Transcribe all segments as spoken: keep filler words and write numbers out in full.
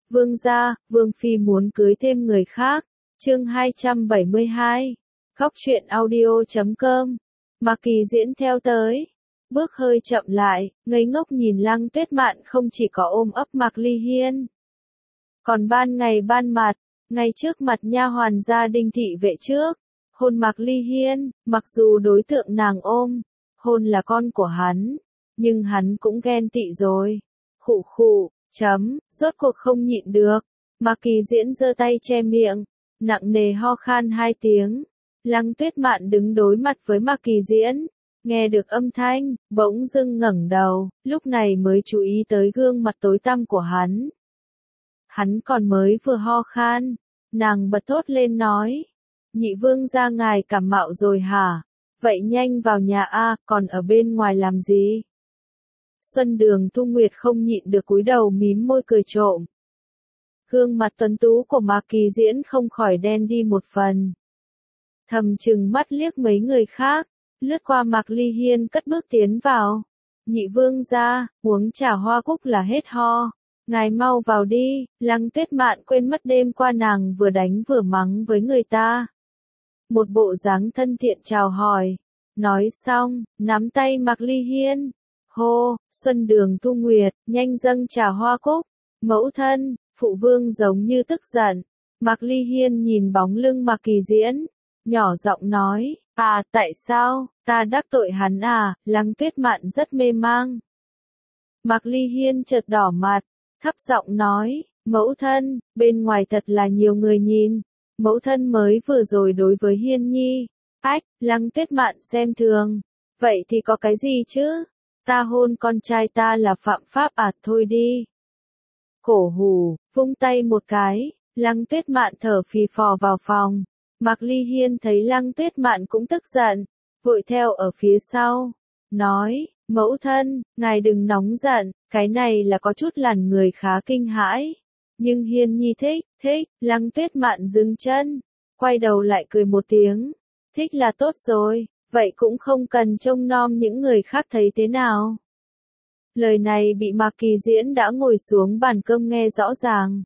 Vương gia, Vương Phi muốn cưới thêm người khác. Chương hai trăm bảy mươi hai. Góc truyện audio chấm com. Mạc Kỳ Diễn theo tới. Bước hơi chậm lại, ngây ngốc nhìn Lăng Tuyết Mạn không chỉ có ôm ấp Mạc Ly Hiên. Còn ban ngày ban mặt, ngay trước mặt nha hoàn gia đình thị vệ trước, hôn Mạc Ly Hiên, mặc dù đối tượng nàng ôm, hôn là con của hắn, nhưng hắn cũng ghen tị rồi. Khụ khụ, chấm, rốt cuộc không nhịn được. Mạc Kỳ Diễn giơ tay che miệng, nặng nề ho khan hai tiếng. Lăng Tuyết Mạn đứng đối mặt với Mạc Kỳ Diễn, nghe được âm thanh, bỗng dưng ngẩng đầu, lúc này mới chú ý tới gương mặt tối tăm của hắn. Hắn còn mới vừa ho khan, nàng bật thốt lên nói, nhị vương gia ngài cảm mạo rồi hả? Vậy nhanh vào nhà a, còn ở bên ngoài làm gì? Xuân Đường Thu Nguyệt không nhịn được cúi đầu mím môi cười trộm. Gương mặt tuấn tú của Mạc Kỳ Diễn không khỏi đen đi một phần. Thầm chừng mắt liếc mấy người khác, lướt qua Mạc Ly Hiên cất bước tiến vào. Nhị vương gia, uống trà hoa cúc là hết ho. Ngài mau vào đi. Lăng Tuyết Mạn quên mất đêm qua nàng vừa đánh vừa mắng với người ta. Một bộ dáng thân thiện chào hỏi. Nói xong, nắm tay Mạc Ly Hiên. Hô, Xuân Đường Thu Nguyệt, nhanh dâng trà hoa cúc. Mẫu thân, phụ vương giống như tức giận. Mạc Ly Hiên nhìn bóng lưng Mạc Kỳ Diễn, nhỏ giọng nói, à, tại sao, ta đắc tội hắn à? Lăng Tuyết Mạn rất mê mang. Mạc Ly Hiên chợt đỏ mặt, thấp giọng nói, mẫu thân, bên ngoài thật là nhiều người nhìn. Mẫu thân mới vừa rồi đối với Hiên Nhi. Ách, Lăng Tuyết Mạn xem thường. Vậy thì có cái gì chứ? Ta hôn con trai ta là phạm pháp à, thôi đi. Cổ hù, vung tay một cái, Lăng Tuyết Mạn thở phì phò vào phòng. Mạc Ly Hiên thấy Lăng Tuyết Mạn cũng tức giận, vội theo ở phía sau, nói, mẫu thân, ngài đừng nóng giận, cái này là có chút làm người khá kinh hãi. Nhưng Hiên Nhi thích, thích, Lăng Tuyết Mạn dừng chân, quay đầu lại cười một tiếng, thích là tốt rồi, vậy cũng không cần trông nom những người khác thấy thế nào. Lời này bị Mạc Kỳ Diễn đã ngồi xuống bàn cơm nghe rõ ràng.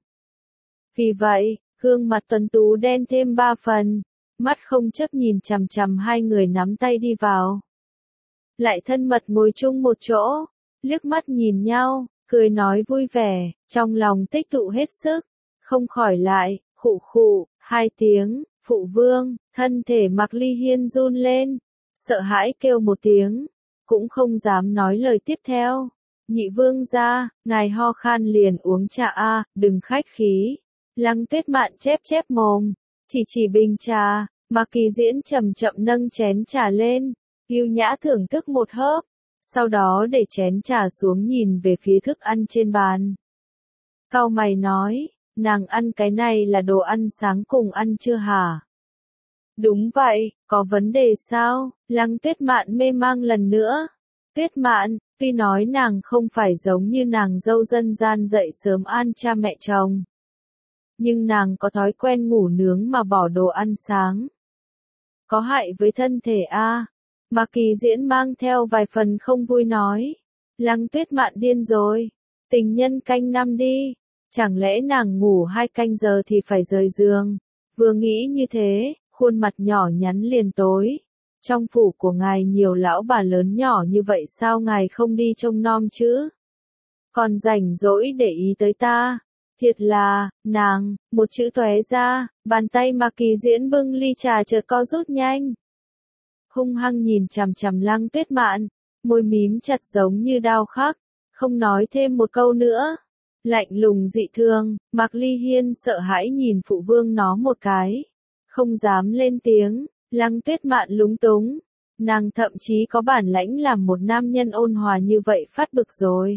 Vì vậy, gương mặt tuấn tú đen thêm ba phần, mắt không chấp nhìn chằm chằm hai người nắm tay đi vào. Lại thân mật ngồi chung một chỗ, liếc mắt nhìn nhau, cười nói vui vẻ, trong lòng tích tụ hết sức, không khỏi lại, khụ khụ, hai tiếng, phụ vương, thân thể Mạc Ly Hiên run lên, sợ hãi kêu một tiếng, cũng không dám nói lời tiếp theo. Nhị vương gia, ngài ho khan liền uống trà a, đừng khách khí. Lăng Tuyết Mạn chép chép mồm, chỉ chỉ bình trà, Mạc Kỳ Diễn chậm chậm nâng chén trà lên, yêu nhã thưởng thức một hớp, sau đó để chén trà xuống nhìn về phía thức ăn trên bàn. Cau mày nói, nàng ăn cái này là đồ ăn sáng cùng ăn chưa hả? Đúng vậy, có vấn đề sao? Lăng Tuyết Mạn mê mang lần nữa. Tuyết Mạn, tuy nói nàng không phải giống như nàng dâu dân gian dậy sớm an cha mẹ chồng, nhưng nàng có thói quen ngủ nướng mà bỏ đồ ăn sáng. Có hại với thân thể a. À? Mạc Kỳ Diễn mang theo vài phần không vui nói. Lăng Tuyết Mạn điên rồi. Tình nhân canh năm đi. Chẳng lẽ nàng ngủ hai canh giờ thì phải rời giường. Vừa nghĩ như thế, khuôn mặt nhỏ nhắn liền tối. Trong phủ của ngài nhiều lão bà lớn nhỏ như vậy sao ngài không đi trông nom chứ? Còn rảnh rỗi để ý tới ta. Thiệt là, nàng, một chữ tóe ra, bàn tay Mạc Kỳ Diễn bưng ly trà chợt co rút nhanh. Hung hăng nhìn chằm chằm Lăng Tuyết Mạn, môi mím chặt giống như đao khắc, không nói thêm một câu nữa. Lạnh lùng dị thường, Mạc Ly Hiên sợ hãi nhìn phụ vương nó một cái, không dám lên tiếng. Lăng Tuyết Mạn lúng túng, nàng thậm chí có bản lãnh làm một nam nhân ôn hòa như vậy phát bực rồi.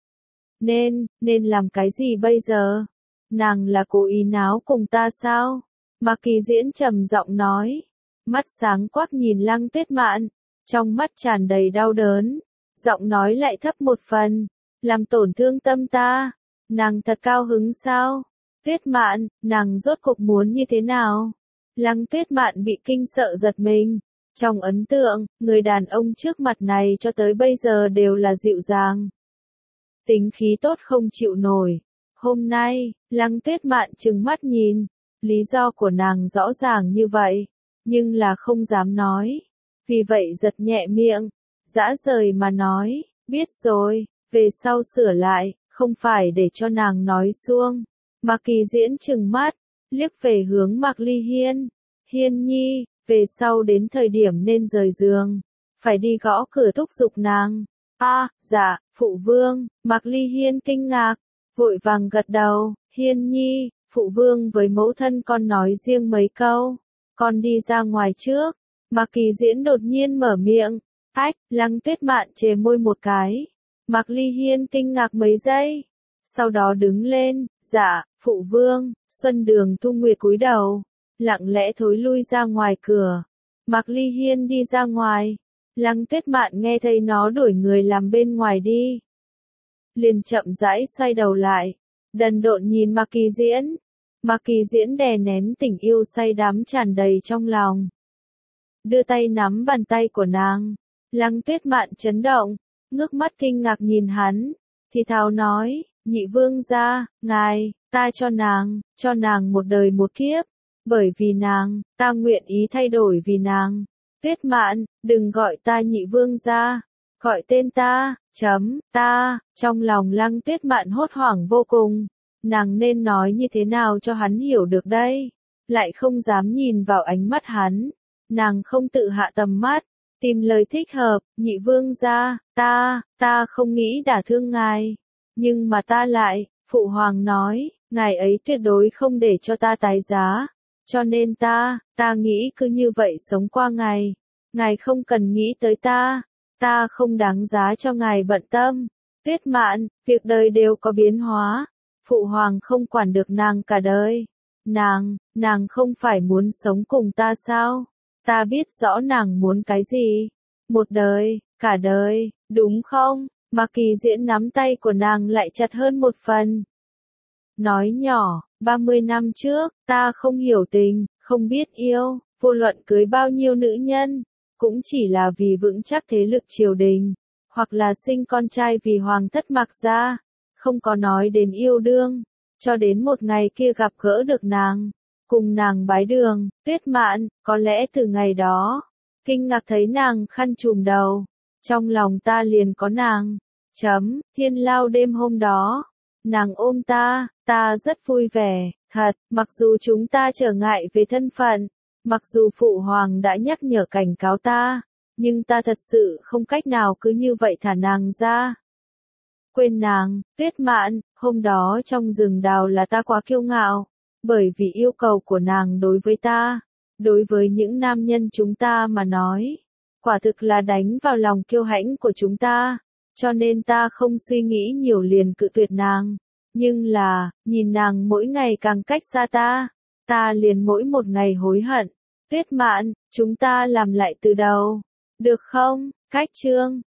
Nên, nên làm cái gì bây giờ? Nàng là cố ý náo cùng ta sao? Mạc Kỳ Diễn trầm giọng nói, mắt sáng quắc nhìn Lăng Tuyết Mạn, trong mắt tràn đầy đau đớn, giọng nói lại thấp một phần, làm tổn thương tâm ta. Nàng thật cao hứng sao? Tuyết Mạn, nàng rốt cuộc muốn như thế nào? Lăng Tuyết Mạn bị kinh sợ giật mình. Trong ấn tượng, người đàn ông trước mặt này cho tới bây giờ đều là dịu dàng. Tính khí tốt không chịu nổi. Hôm nay, Lăng Tuyết Mạn trừng mắt nhìn, lý do của nàng rõ ràng như vậy, nhưng là không dám nói. Vì vậy giật nhẹ miệng, dã rời mà nói, biết rồi, về sau sửa lại, không phải để cho nàng nói suông. Mạc Kỳ Diễn trừng mắt, liếc về hướng Mạc Ly Hiên. Hiên nhi, về sau đến thời điểm nên rời giường, phải đi gõ cửa thúc giục nàng. A, à, dạ, phụ vương. Mạc Ly Hiên kinh ngạc, vội vàng gật đầu. Hiên nhi, phụ vương với mẫu thân con nói riêng mấy câu, con đi ra ngoài trước. Mạc Kỳ Diễn đột nhiên mở miệng. Ách, Lăng Tuyết Mạn chề môi một cái. Mạc Ly Hiên kinh ngạc mấy giây, sau đó đứng lên. Dạ, phụ vương. Xuân Đường Thu Nguyệt cúi đầu, lặng lẽ thối lui ra ngoài cửa. Mạc Ly Hiên đi ra ngoài. Lăng Tuyết Mạn nghe thấy nó đuổi người làm bên ngoài đi, liền chậm rãi xoay đầu lại, đần độn nhìn Mạc Kỳ Diễn. Mạc Kỳ Diễn đè nén tình yêu say đắm tràn đầy trong lòng, đưa tay nắm bàn tay của nàng. Lăng Tuyết Mạn chấn động, ngước mắt kinh ngạc nhìn hắn, thì thào nói, nhị vương gia, ngài, ta cho nàng, cho nàng một đời một kiếp, bởi vì nàng, ta nguyện ý thay đổi vì nàng. Tuyết Mạn, đừng gọi ta nhị vương gia, gọi tên ta, chấm, ta. Trong lòng Lăng Tuyết Mạn hốt hoảng vô cùng, nàng nên nói như thế nào cho hắn hiểu được đây, lại không dám nhìn vào ánh mắt hắn, nàng không tự hạ tầm mắt, tìm lời thích hợp. Nhị vương gia, ta, ta không nghĩ đả thương ngài, nhưng mà ta lại, phụ hoàng nói, ngài ấy tuyệt đối không để cho ta tái giá, cho nên ta, ta nghĩ cứ như vậy sống qua ngày, ngài không cần nghĩ tới ta, ta không đáng giá cho ngài bận tâm. Tuyết Mạn, việc đời đều có biến hóa, phụ hoàng không quản được nàng cả đời, nàng, nàng không phải muốn sống cùng ta sao, ta biết rõ nàng muốn cái gì, một đời, cả đời, đúng không? Mạc Kỳ Diễn nắm tay của nàng lại chặt hơn một phần. Nói nhỏ, ba mươi năm trước, ta không hiểu tình, không biết yêu, vô luận cưới bao nhiêu nữ nhân, cũng chỉ là vì vững chắc thế lực triều đình, hoặc là sinh con trai vì hoàng thất Mạc gia, không có nói đến yêu đương, cho đến một ngày kia gặp gỡ được nàng, cùng nàng bái đường. Tuyết Mạn, có lẽ từ ngày đó, kinh ngạc thấy nàng khăn trùm đầu, trong lòng ta liền có nàng. Chấm, thiên lao đêm hôm đó, nàng ôm ta, ta rất vui vẻ, thật, mặc dù chúng ta trở ngại về thân phận, mặc dù phụ hoàng đã nhắc nhở cảnh cáo ta, nhưng ta thật sự không cách nào cứ như vậy thả nàng ra. Quên nàng. Tuyết Mạn, hôm đó trong rừng đào là ta quá kiêu ngạo, bởi vì yêu cầu của nàng đối với ta, đối với những nam nhân chúng ta mà nói, quả thực là đánh vào lòng kiêu hãnh của chúng ta, cho nên ta không suy nghĩ nhiều liền cự tuyệt nàng. Nhưng là, nhìn nàng mỗi ngày càng cách xa ta, ta liền mỗi một ngày hối hận. Tuyết Mạn, chúng ta làm lại từ đầu, được không? Cách chương